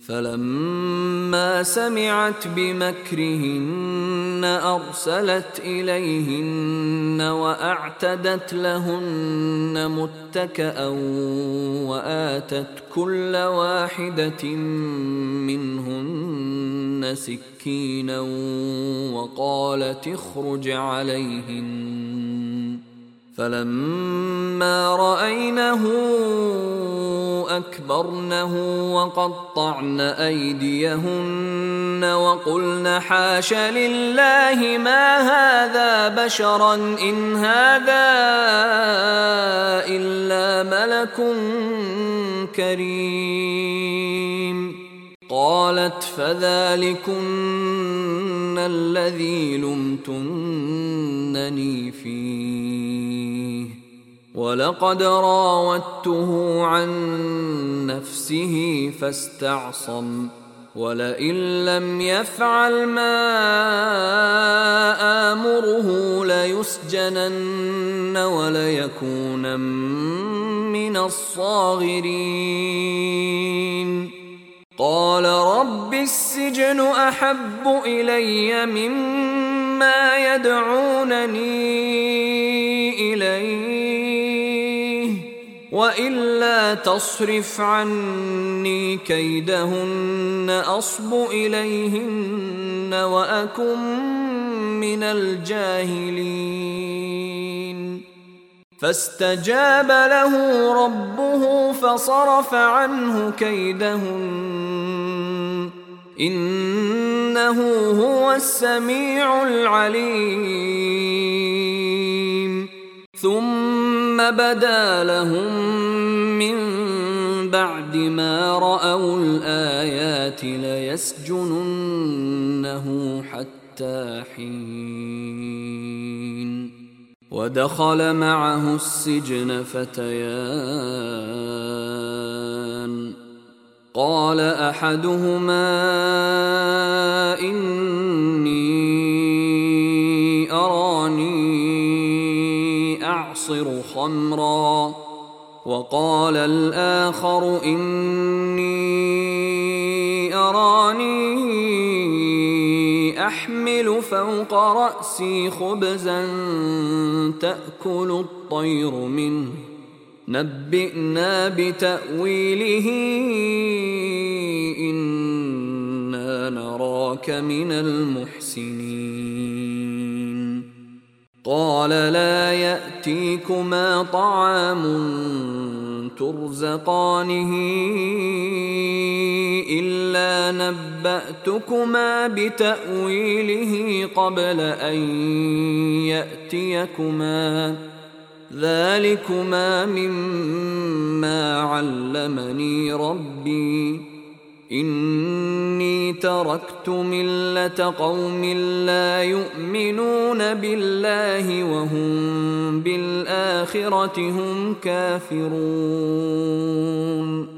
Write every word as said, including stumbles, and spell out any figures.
فلما سمعت بمكرهن أرسلت إليهن وأعتدت لهن متكأ وآتت كل واحدة منهن سكينا وقالت اخرج عليهن. فلما رأينه أكبرنه وقطعن أيديهن وقلن حاش لله ما هذا بشرا إن هذا إلا ملك كريم. قالت فذلكن الذي لمتنني فيه ولقد راودته عن نفسه فاستعصم ولئن لم يفعل ما آمره ليسجنن وليكونن من الصاغرين. قال رب السجن أحب إلي مما يدعونني إليه وإلا تصرف عني كيدهن أصب إليهن وأكن من الجاهلين. فاستجاب له ربه فصرف عنه كيدهن إنه هو السميع العليم. ثم بدا لهم من بعد ما رأوا الآيات ليسجننه حتى حين. ودخل معه السجن فتيان قال أحدهما إني أراني أعصر خمرا وقال الآخر إني أراني أحمل فوق رأسي خبزا تأكل الطير منه نبئنا بتأويله إنا نراك من المحسنين. قال لا يأتيكما طعام ترزقانه إلا نبأتكما بتأويله قبل أن يأتيكما ذلكما مما علمني ربي إني تركت ملة قوم لا يؤمنون بالله وهم بالآخرة هم كافرون.